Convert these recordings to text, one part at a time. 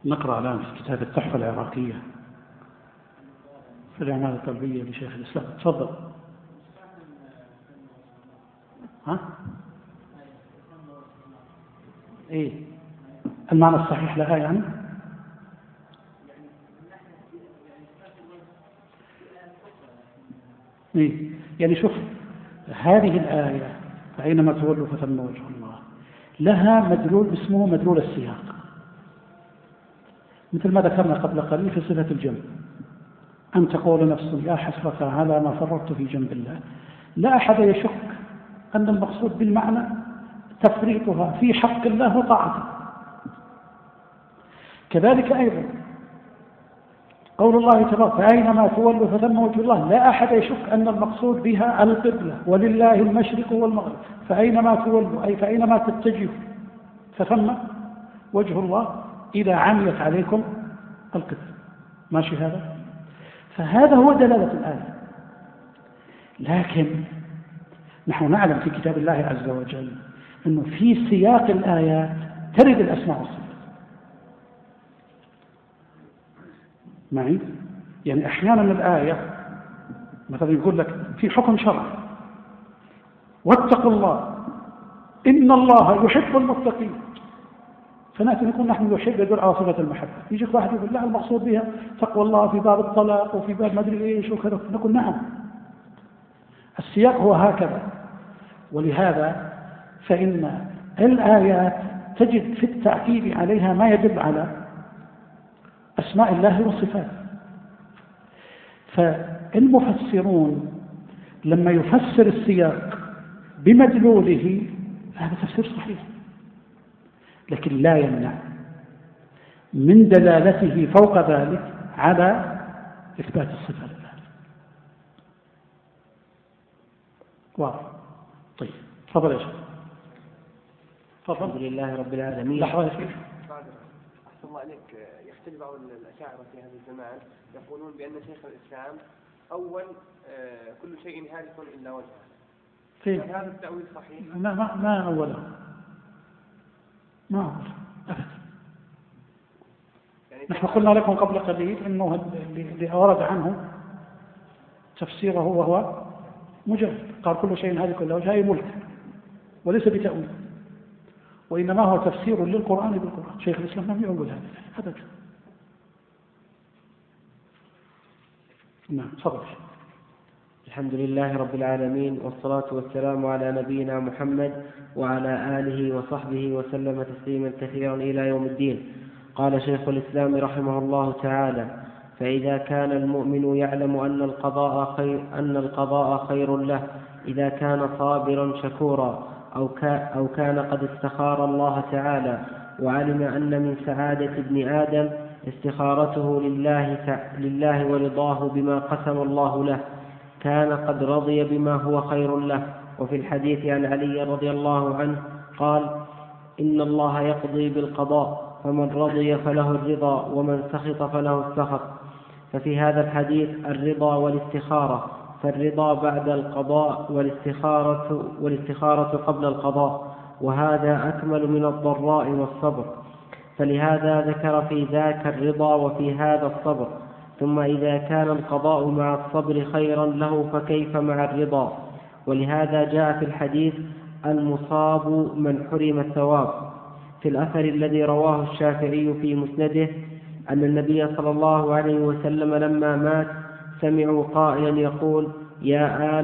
نقرأ الآن في كتاب التحفة العراقية في الأعمال القلبية لشيخ الإسلام. تفضل. ها؟ إيه المعنى الصحيح لها يعني؟ إيه يعني شوف هذه الآية فأينما تولوا فثم وجه الله لها مدلول اسمه مدلول السياق، مثل ما ذكرنا قبل قليل في صفة الجنب، أن تقول نفس يا حسرة على ما فرطت في جنب الله. لا أحد يشك أن المقصود بالمعنى تفريطها في حق الله وطاعته. كذلك أيضا قول الله تبارك فأينما تولوا فثم وجه الله، لا أحد يشك أن المقصود بها القبلة، ولله المشرق والمغرب، فأينما تولوا أي فأينما تتجهوا فثم وجه الله إذا عميت عليكم القبلة. ماشي هذا؟ فهذا هو دلالة الآية. لكن نحن نعلم في كتاب الله عز وجل أنه في سياق الآيات ترد الأسماء والصفات معي. يعني أحيانا الآية مثلا يقول لك في حكم شرعي واتقوا الله إن الله يحب المتقين، فنأتي نقول نحن نحب يدل على صفة المحبة. يجيك واحد يقول لا المقصود بها تقوى الله في باب الطلاق وفي باب ما أدري إيش وكذا، نقول نعم السياق هو هكذا. ولهذا فإن الآيات تجد في التأكيد عليها ما يدل على أسماء الله والصفات. فالمفسرون لما يفسر السياق بمدلوله هذا تفسير صحيح، لكن لا يمنع من دلالته فوق ذلك على إثبات الصفة لله. واضح؟ طيب تفضل يا شيخ. الحمد لله رب العالمين. لحظة يا شيخ. أحسن الله عليك. يختلف بعض الأشاعرة في هذا الزمان يقولون بأن شيخ الإسلام أول كل شيء هالك إلا وجهه. هل هذا التأويل صحيح؟ ما أوله ما أوله أبدا. يعني نحن قلنا لكم قبل قليل أنه اللي ورد عنه تفسيره وهو مجرد قال كل شيء هالك إلا وجهه، أي ملك وليس بتأويل، وإنما هو تفسير للقرآن بالقرآن. شيخ الإسلام لم يقول هذا أبدا. نعم صدق. الحمد لله رب العالمين، والصلاة والسلام على نبينا محمد وعلى آله وصحبه وسلم تسليما كثيرا إلى يوم الدين. قال شيخ الإسلام رحمه الله تعالى: فإذا كان المؤمن يعلم أن القضاء خير له إذا كان صابرا شكورا أو كان قد استخار الله تعالى وعلم أن من سعادة ابن آدم استخارته لله ورضاه بما قسم الله له، كان قد رضي بما هو خير له. وفي الحديث عن علي رضي الله عنه قال: إن الله يقضي بالقضاء، فمن رضي فله الرضا ومن سخط فله السخط. ففي هذا الحديث الرضا والاستخارة، فالرضا بعد القضاء والاستخارة قبل القضاء، وهذا أكمل من الضراء والصبر، فلهذا ذكر في ذاك الرضا وفي هذا الصبر. ثم إذا كان القضاء مع الصبر خيرا له فكيف مع الرضا؟ ولهذا جاء في الحديث: المصاب من حرم الثواب. في الأثر الذي رواه الشافعي في مسنده أن النبي صلى الله عليه وسلم لما مات سمعوا قائلا يقول: يا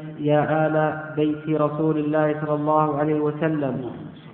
آل بيت رسول الله صلى الله عليه وسلم،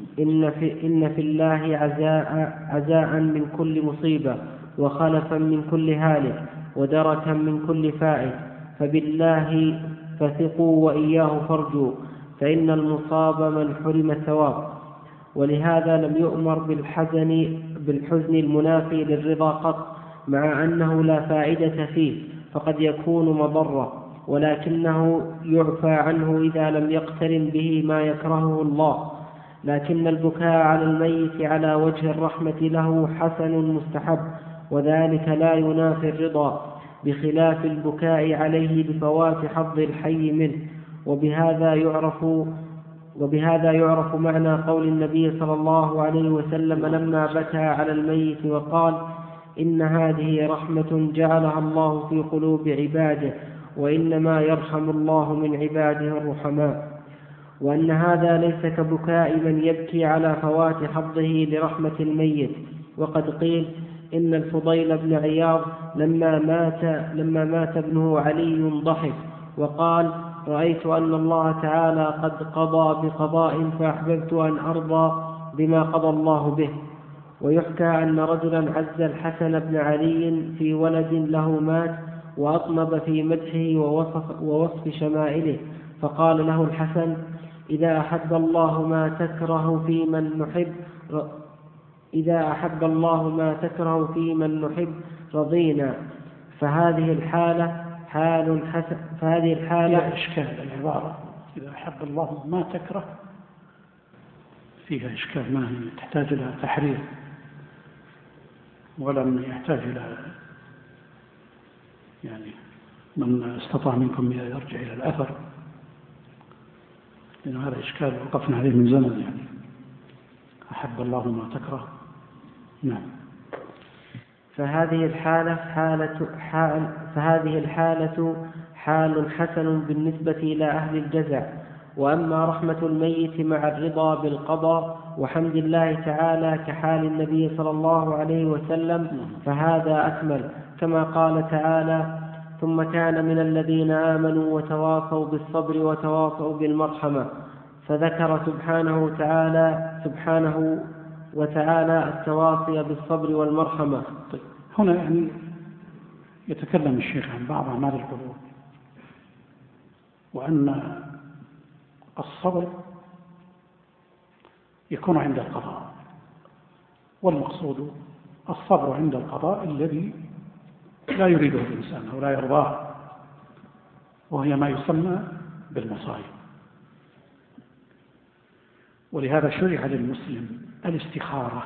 إن في الله عزاء من كل مصيبة، وخلفا من كل هالك، ودركا من كل فائت، فبالله فثقوا وإياه فارجوا، فإن المصاب من حرم الثواب. ولهذا لم يؤمر بالحزن المنافي للرضا قط، مع أنه لا فائدة فيه، فقد يكون مضرة، ولكنه يعفى عنه إذا لم يقترن به ما يكرهه الله. لكن البكاء على الميت على وجه الرحمة له حسن مستحب، وذلك لا ينافي الرضا، بخلاف البكاء عليه بفوات حظ الحي منه. وبهذا يعرف معنى قول النبي صلى الله عليه وسلم لما بكى على الميت وقال إن هذه رحمة جعلها الله في قلوب عباده وإنما يرحم الله من عباده الرحماء، وأن هذا ليس كبكاء من يبكي على فوات حظه لرحمة الميت. وقد قيل إن الفضيل بن عياض لما مات ابنه علي ضحك وقال رأيت أن الله تعالى قد قضى بقضاء فأحببت أن أرضى بما قضى الله به. ويحكى أن رجلا عز الحسن بن علي في ولد له مات وأطنب في مدحه ووصف شمائله، فقال له الحسن إذا أحب الله ما تكره في من نحب رضينا. فهذه الحالة فيها إشكال العبارة إذا أحب الله ما تكره، فيها إشكال، ما هي تحتاج إلى تحرير ولم يحتاج إلى يعني من استطاع منكم يرجع إلى الأثر، لأن هذا إشكال وقفنا عليه من زمن. يعني أحب الله ما تكره. نعم. فهذه الحالة حال حسن بالنسبة إلى أهل الجزع. وأما رحمة الميت مع الرضا بالقضاء وحمد الله تعالى كحال النبي صلى الله عليه وسلم فهذا أكمل، كما قال تعالى ثم كان من الذين آمنوا وتواصوا بالصبر وتواصوا بالمرحمة، فذكر سبحانه وتعالى التواصي بالصبر والمرحمة. طيب هنا يعني يتكلم الشيخ عن بعض أعمال القلوب، وأن الصبر يكون عند القضاء، والمقصود الصبر عند القضاء الذي لا يريده الإنسان أو لا يرضاه، وهي ما يسمى بالمصائب. ولهذا شرع للمسلم الاستخارة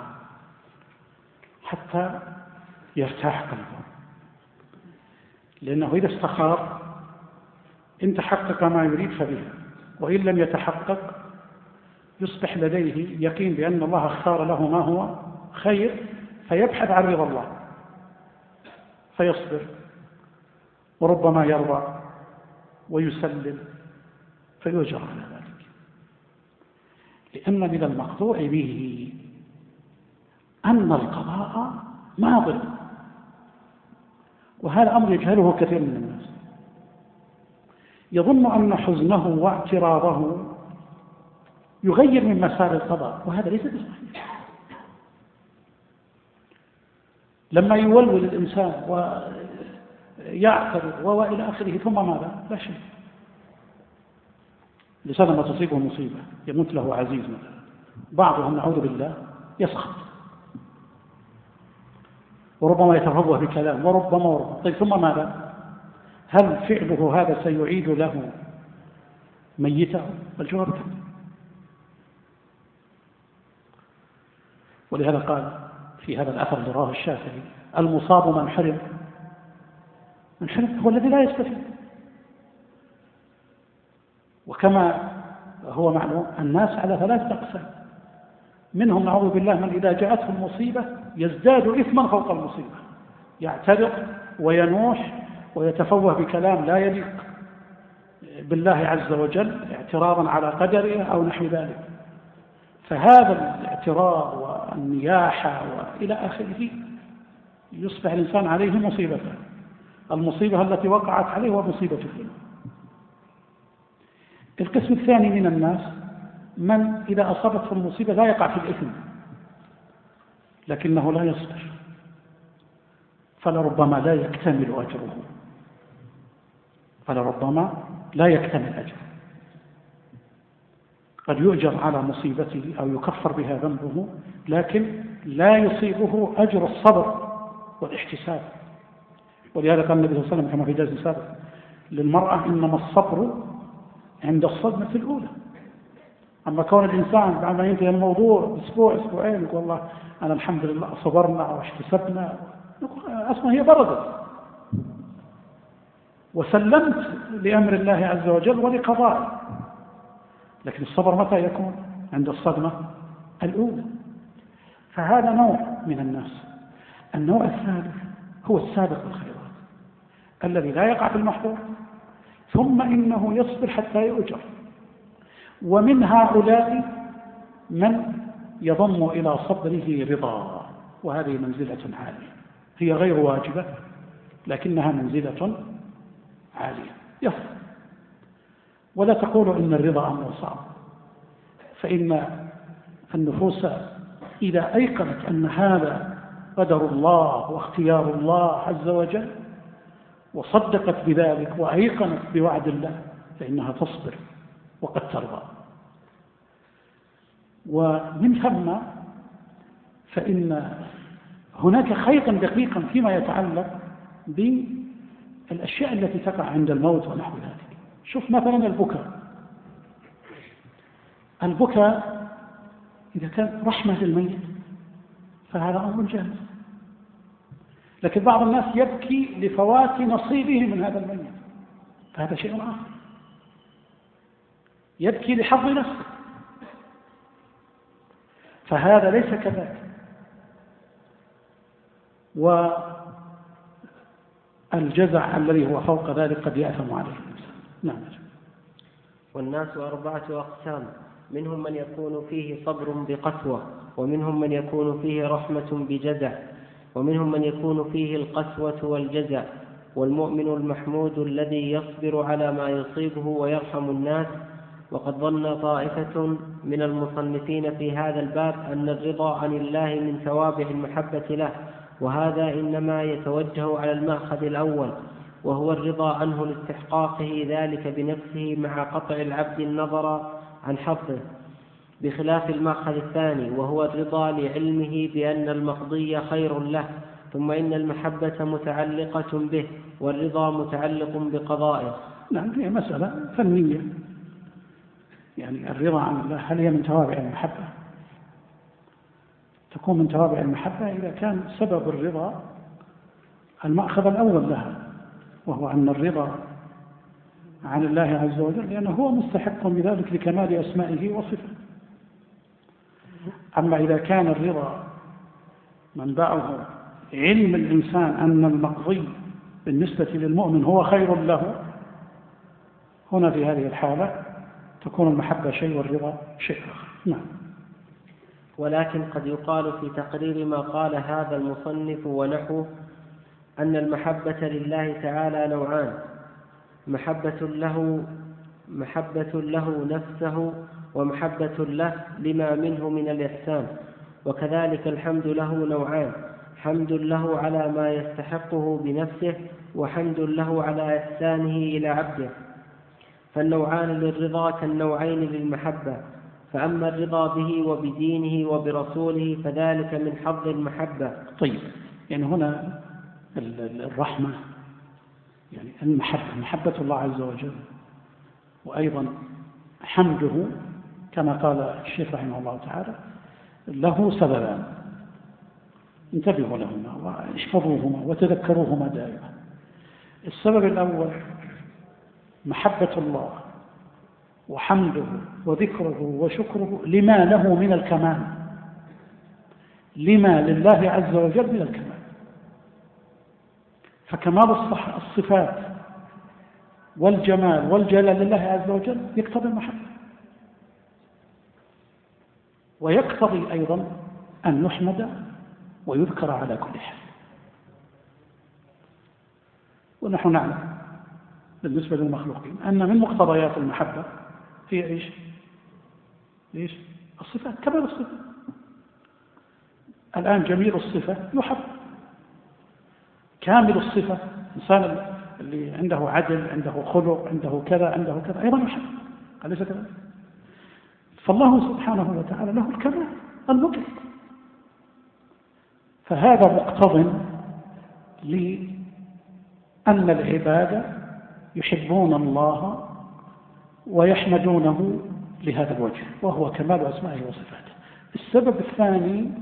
حتى يرتاح قلبه، لأنه إذا استخار إن تحقق ما يريد فبه، وإن لم يتحقق يصبح لديه يقين بأن الله اختار له ما هو خير، فيبحث عن رضا الله فيصبر، وربما يرضى ويسلم فيؤجر على ذلك، لأن من المقطوع به أن القضاء ماضٍ، وهذا أمر يجهله كثير من الناس، يظن أن حزنه واعتراضه يغير من مسار القضاء، وهذا ليس بصحيح. لما يولول الإنسان ويعترض وإلى آخره ثم ماذا؟ لا شيء. لسان ما تصيبه مصيبة يموت له عزيز مثلا، بعضهم نعوذ بالله يسخط وربما يتفوه بكلام وربما طيب ثم ماذا؟ هل فعله هذا سيعيد له ميته؟ الجواب لا. ولهذا قال في هذا الأثر الذي رواه الشافعي المصاب من حرم هو الذي لا يستفيد. وكما هو معلوم الناس على ثلاثة أقسام، منهم نعوذ بالله من إذا جاءته المصيبة يزداد إثما فوق المصيبة، يعترض وينوح ويتفوه بكلام لا يليق بالله عز وجل اعتراضا على قدره أو نحو ذلك، فهذا الاعتراض والنياحة وإلى آخره يصبح الإنسان عليه مصيبة، المصيبة التي وقعت عليه ومصيبة الدين. القسم الثاني من الناس من إذا أصابته المصيبة لا يقع في الإثم لكنه لا يصبر، فلربما لا يكتمل أجره، أجره، قد يؤجر على مصيبته أو يكفر بها ذنبه، لكن لا يصيبه أجر الصبر والاحتساب. ولهذا قال النبي صلى الله عليه وسلم كما في جاز سابق للمرأة إنما الصبر عند الصدمة الأولى. أما كون الإنسان بعد ما ينتهي الموضوع أسبوع أسبوعين يقول الله أنا الحمد لله صبرنا واحتسبنا، أصلا هي بردت وسلمت لأمر الله عز وجل ولقضائه، لكن الصبر متى يكون؟ عند الصدمة الأولى. فهذا نوع من الناس. النوع الثالث هو السابق بالخيرات الذي لا يقع في المحظور ثم إنه يصبر حتى يؤجر. ومن هؤلاء من يضم إلى صبره رضا، وهذه منزلة عالية، هي غير واجبة لكنها منزلة عالية. يصبر ولا تقول إن الرضا أمر صعب، فإن النفوس إذا أيقنت أن هذا قدر الله واختيار الله عز وجل وصدقت بذلك وأيقنت بوعد الله فإنها تصبر وقد ترضى. ومن ثم فإن هناك خيطا دقيقا فيما يتعلق بالأشياء التي تقع عند الموت ونحو ذلك. شوف مثلا البكاء إذا كان رحمة للميت فهذا أمر جائز، لكن بعض الناس يبكي لفوات نصيبه من هذا الميت فهذا شيء آخر، يبكي لحظ نفسه فهذا ليس كذلك. والجزع الذي هو فوق ذلك قد يأثم عليه الإنسان. نعم. والناس 4 أقسام، منهم من يكون فيه صبر بقسوة، ومنهم من يكون فيه رحمة بجزع، ومنهم من يكون فيه القسوة والجزع. والمؤمن المحمود الذي يصبر على ما يصيبه ويرحم الناس. وقد ظن طائفة من المصنفين في هذا الباب أن الرضا عن الله من توابع المحبة له، وهذا إنما يتوجه على المأخذ الأول، وهو الرضا عنه لاستحقاقه ذلك بنفسه مع قطع العبد النظر عن حظه، بخلاف المأخذ الثاني وهو الرضا لعلمه بأن المقضي خير له، ثم إن المحبة متعلقة به والرضا متعلق بقضائه. نعم، هي مسألة فنية، يعني الرضا عن الله هل هي من توابع المحبة؟ تكون من توابع المحبة إذا كان سبب الرضا المأخذ الأول لها، وهو أن الرضا عن الله عز وجل لأنه هو مستحق بذلك لكمال أسمائه وصفه. أما إذا كان الرضا منبعه علم الإنسان أن المقضي بالنسبة للمؤمن هو خير له، هنا في هذه الحالة تكون المحبة شيء والرضا شيء آخر. نعم. ولكن قد يقال في تقرير ما قال هذا المصنف ونحوه أن المحبة لله تعالى نوعان: محبة له نفسه، ومحبة له لما منه من الإحسان. وكذلك الحمد له نوعان: حمد له على ما يستحقه بنفسه، وحمد له على إحسانه إلى عبده. فالنوعان للرضا كالنوعين للمحبة، فأما الرضا به وبدينه وبرسوله فذلك من حظ المحبة. طيب، يعني هنا الرحمة يعني المحبة، محبة الله عز وجل، وأيضا حمده كما قال الشيخ رحمه الله تعالى له سببان، انتبهوا لهما واحفظوهما وتذكروهما دائما. السبب الأول محبة الله وحمده وذكره وشكره لما له من الكمال، لما لله عز وجل من الكمال. فكمال الصفات والجمال والجلال لله عز وجل يقتضي المحبة، ويقتضي أيضا أن يحمد ويذكر على كل حال. ونحن نعلم بالنسبة للمخلوقين أن من مقتضيات المحبة هي إيش؟ الصفات، كمال الصفات. الآن جميل الصفة يحب، كامل الصفة إنسان اللي عنده عدل، عنده خلق، عنده كذا، عنده كذا، أيضا يحب، أليس كذلك؟ فالله سبحانه وتعالى له الكمال المطلق، فهذا مقتض لأن العباد يحبون الله ويحمدونه لهذا الوجه، وهو كمال أسمائه وصفاته. السبب الثاني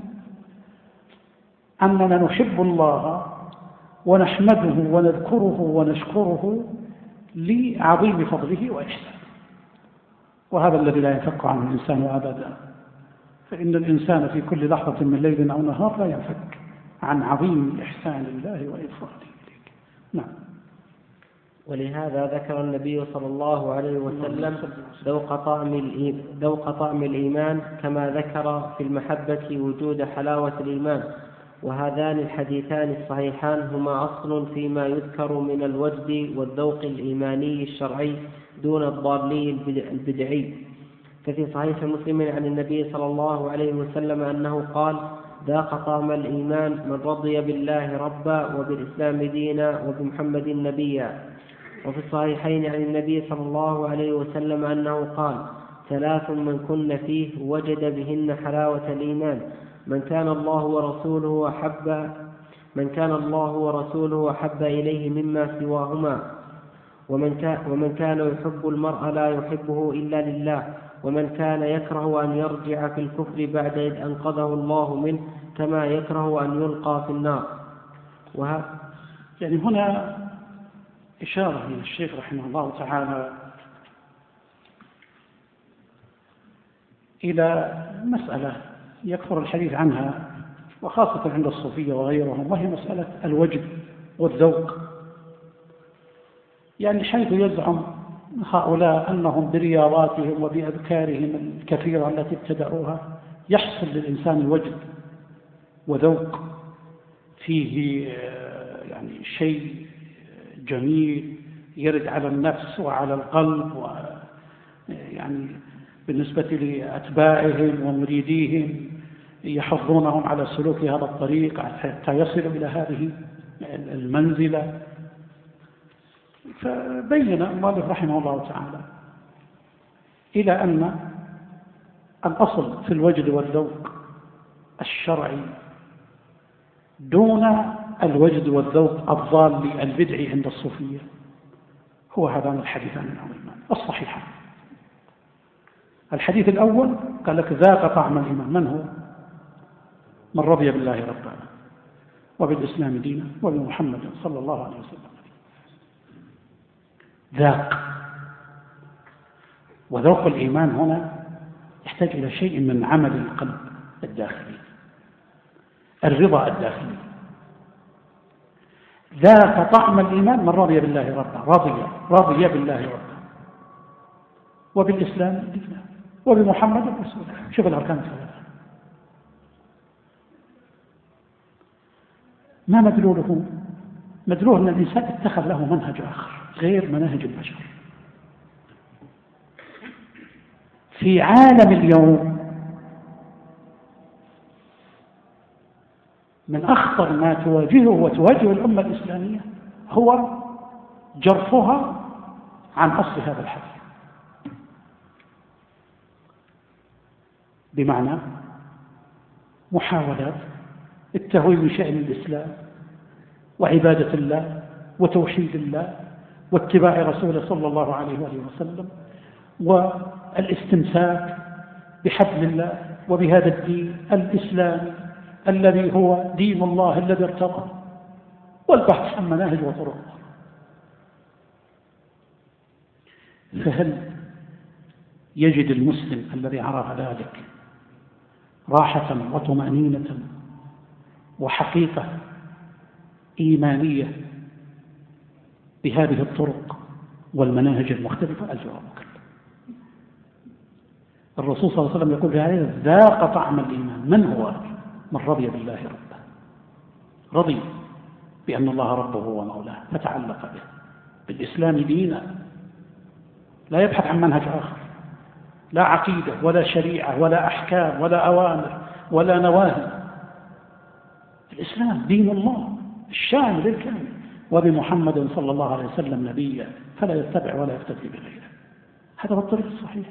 أننا نحب الله ونحمده ونذكره ونشكره لعظيم فضله وإحسانه. وهذا الذي لا ينفك عنه الإنسان أبدا، فإن الإنسان في كل لحظة من ليل أو نهار لا ينفك عن عظيم إحسان الله وإفراده إليك. نعم. ولهذا ذكر النبي صلى الله عليه وسلم ذوق طعم الإيمان، كما ذكر في المحبة وجود حلاوة الإيمان. وهذان الحديثان الصحيحان هما أصل فيما يذكر من الوجد والذوق الإيماني الشرعي دون الضالي البدعي. ففي صحيح مسلم عن النبي صلى الله عليه وسلم أنه قال: ذاق طعم الإيمان من رضي بالله ربا وبالإسلام دينا وبمحمد نبيا. وفي الصحيحين عن النبي صلى الله عليه وسلم أنه قال: 3 من كن فيه وجد بهن حلاوة الإيمان: من كان الله ورسوله أحب إليه مما سواهما، ومن كان يحب المرء لا يحبه إلا لله، ومن كان يكره أن يرجع في الكفر بعد إذ أنقذه الله منه، كما يكره أن يلقى في النار. يعني هنا إشارة من الشيخ رحمه الله تعالى إلى مسألة يكثر الحديث عنها وخاصة عند الصوفية وغيرهم، وهي مسألة الوجد والذوق. يعني حيث يزعم هؤلاء أنهم برياضاتهم وبأذكارهم الكثيرة التي ابتدعوها يحصل للإنسان وجد وذوق فيه يعني شيء جميل يرد على النفس وعلى القلب، يعني بالنسبة لأتباعهم ومريديهم يحضونهم على سلوك هذا الطريق حتى يصلوا إلى هذه المنزلة. فبين المؤلف رحمه الله تعالى إلى أن الأصل في الوجد والذوق الشرعي دون الوجد والذوق الضال البدعي عند الصوفية هو هذان الحديثان العظيمان الصحيحان. الحديث الأول قال لك: ذاق طعم الإيمان. من هو؟ من رضي بالله ربا وبالإسلام دينا وبمحمد صلى الله عليه وسلم. ذاق. وذوق الإيمان هنا يحتاج إلى شيء من عمل القلب الداخلي، الرضا الداخلي. ذاق طعم الإيمان من رضي بالله ربا، رضي بالله ربا وبالإسلام دينا وبمحمد رسول الله. شوف الأركان الثلاثة. ما مدلوله؟ مدلوله أن الإنسان اتخذ له منهج آخر غير مناهج البشر. في عالم اليوم من أخطر ما تواجهه وتواجه الأمة الإسلامية هو جرفها عن أصل هذا الحديث، بمعنى محاولات التهويل بشأن الإسلام وعبادة الله وتوحيد الله واتباع رسوله صلى الله عليه وآله وسلم والاستمساك بحبل الله وبهذا الدين الإسلامي الذي هو دين الله الذي ارتضى، والبحث عن مناهج وطرق. فهل يجد المسلم الذي عرف ذلك راحة وطمأنينة وحقيقة إيمانية بهذه الطرق والمناهج المختلفة؟ الجواب كلا. الرسول صلى الله عليه وسلم يقول في هذا: ذاق طعم الإيمان. من هو؟ من رضي بالله ربا، رضي بأن الله ربه ومولاه فتعلق به، بالإسلام دينا، لا يبحث عن منهج آخر، لا عقيدة ولا شريعة ولا أحكام ولا أوامر ولا نواهي. الإسلام دين الله الشامل الكامل، وبمحمد صلى الله عليه وسلم نبيا فلا يتبع ولا يفتدي بغيره. هذا هو الطريق الصحيح،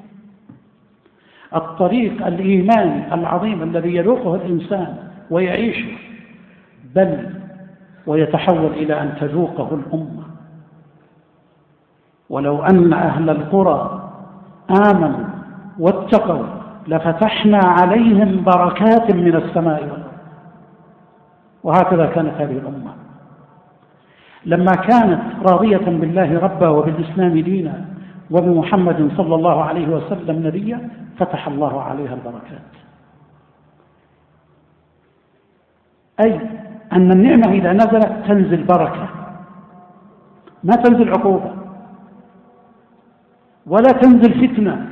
الطريق الإيماني العظيم الذي يذوقه الإنسان ويعيشه، بل ويتحول إلى أن تذوقه الأمة. ولو أن أهل القرى آمنوا واتقوا لفتحنا عليهم بركات من السماء والأرض. وهكذا كانت هذه الأمة لما كانت راضية بالله ربا وبالإسلام دينا وبمحمد صلى الله عليه وسلم نبيا فتح الله عليها البركات. أي أن النعمة إذا نزلت تنزل بركة، ما تنزل عقوبة ولا تنزل فتنة.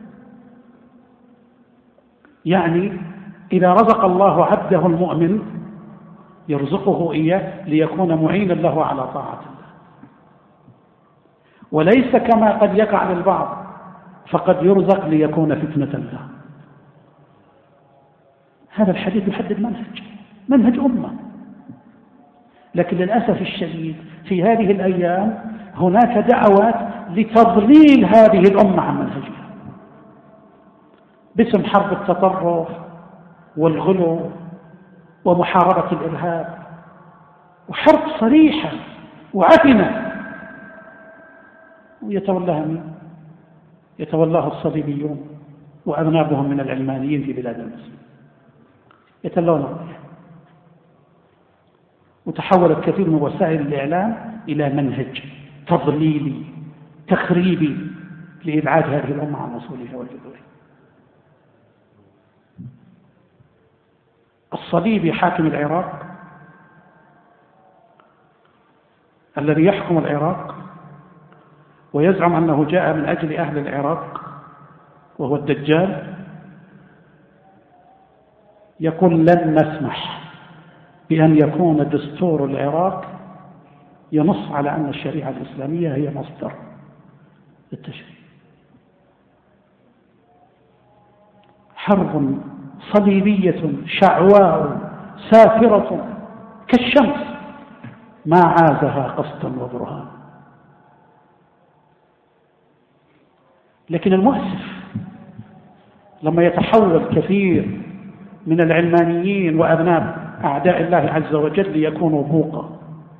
يعني إذا رزق الله عبده المؤمن يرزقه إياه ليكون معينا له على طاعة الله، وليس كما قد يقع للبعض فقد يرزق ليكون فتنة له. هذا الحديث يحدد منهج أمة. لكن للأسف الشديد في هذه الأيام هناك دعوات لتضليل هذه الأمة عن منهجها باسم حرب التطرف والغلو ومحاربة الإرهاب، وحرب صريحة وعفنة، ويتولاها مين؟ يتولاها الصليبيون وأذنابهم من العلمانيين في بلاد المسلمين يتلونها. وتحولت كثير من وسائل الإعلام إلى منهج تضليلي تخريبي لإبعاد هذه الأمة عن أصولها وجذورها. الصليبي حاكم العراق الذي يحكم العراق ويزعم أنه جاء من أجل أهل العراق وهو الدجال، يقول لن نسمح بأن يكون دستور العراق ينص على أن الشريعة الإسلامية هي مصدر التشريع. حرب صليبية شعواء سافرة كالشمس ما عازها قسط وبرهان. لكن المؤسف لما يتحول كثير من العلمانيين وأذناب أعداء الله عز وجل ليكونوا بوقا.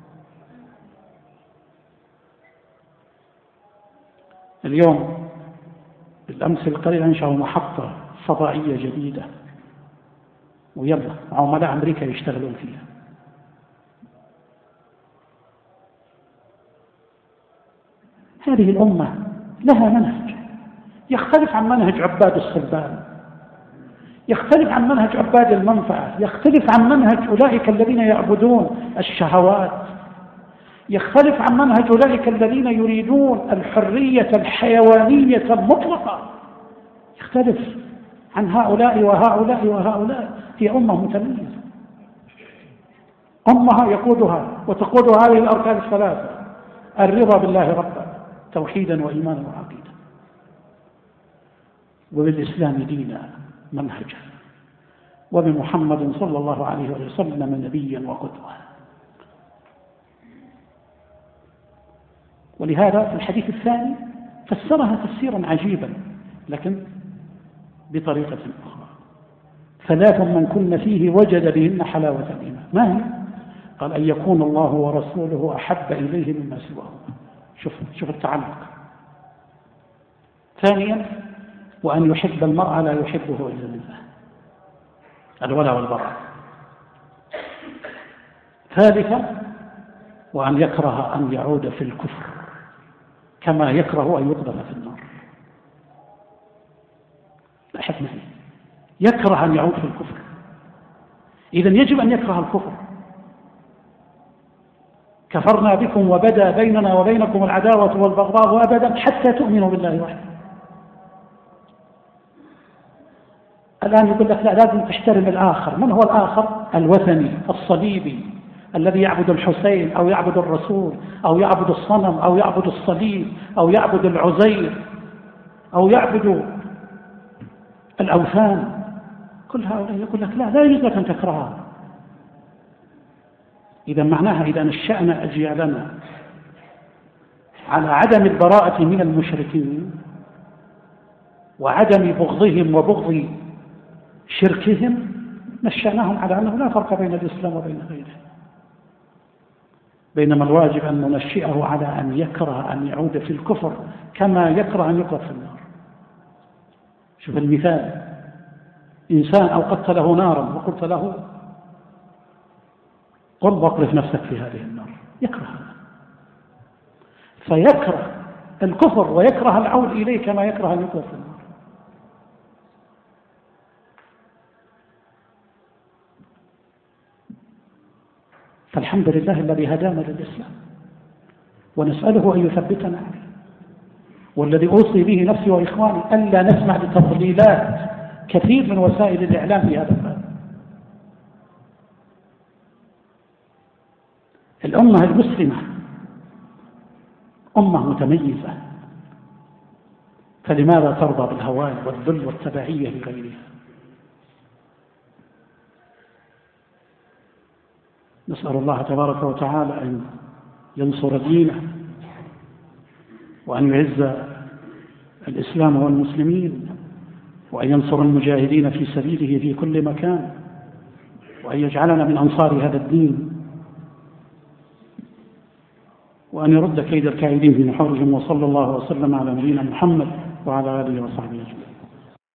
اليوم بالأمس القليل أنشأوا محطة فضائية جديدة ويلا عملاء أمريكا يشتغلون فيها. هذه الأمة لها منهج يختلف عن منهج عباد الصلبان، يختلف عن منهج عباد المنفعة، يختلف عن منهج أولئك الذين يعبدون الشهوات، يختلف عن منهج أولئك الذين يريدون الحرية الحيوانية المطلقة، يختلف عن هؤلاء وهؤلاء وهؤلاء. هي أمة متميزة، أمها يقودها وتقودها هذه الأركان الثلاثة: الرضا بالله ربا، توحيدا وإيمانا وعقيدة، وبالإسلام دينا منهجا، وبمحمد صلى الله عليه وسلم نبيا وقدوة. ولهذا في الحديث الثاني فسرها تفسيرا عجيبا لكن بطريقة أخرى: ثلاث من كن فيه وجد بهن حلاوة الإيمان. ما هي؟ قال: أن يكون الله ورسوله أحب إليه مما سواهما. شوف التعلق. ثانيا: وأن يحب المرء لا يحبه إلا لله، الولاء والبراء. ثالثا: وأن يكره أن يعود في الكفر كما يكره أن يقذف في النار. لاحظ معي، يكره أن يعود في الكفر، إذن يجب أن يكره الكفر. كفرنا بكم وبدا بيننا وبينكم العداوة والبغضاء أبدا حتى تؤمنوا بالله وحده. الآن يقول لك لا، لازم تحترم الآخر. من هو الآخر؟ الوثني الصليبي الذي يعبد الحسين أو يعبد الرسول أو يعبد الصنم أو يعبد الصليب أو يعبد العزير أو يعبد الأوثان. كل هؤلاء يقول لك لا يجوز لك أن تكرهها. إذا معناها إذا نشأنا أجيالنا على عدم البراءة من المشركين وعدم بغضهم وبغض شركهم، نشأناهم على أنه لا فرق بين الإسلام وبين غيره. بينما الواجب أن ننشئه على أن يكره أن يعود في الكفر كما يكره أن يقذف في النار. شوف المثال: إنسان أوقدت له نارا وقلت له قل واقذف نفسك في هذه النار، يكره هذا. فيكره الكفر ويكره العود إليه كما يكره أن يقذف في النار. فالحمد لله الذي هدانا للإسلام، ونسأله أن يثبتنا عليه. والذي أوصي به نفسي وإخواني ألا نسمع لتضليلات كثير من وسائل الإعلام في هذا الباب. الأمة المسلمة أمة متميزة، فلماذا ترضى بالهوان والذل والتبعية لغيرها؟ نسأل الله تبارك وتعالى أن ينصر دينه، وأن يعز الإسلام والمسلمين، وأن ينصر المجاهدين في سبيله في كل مكان، وأن يجعلنا من أنصار هذا الدين، وأن يرد كيد الكائدين في نحورهم. وصلى الله وسلم على نبينا محمد وعلى آله وصحبه أجمعين.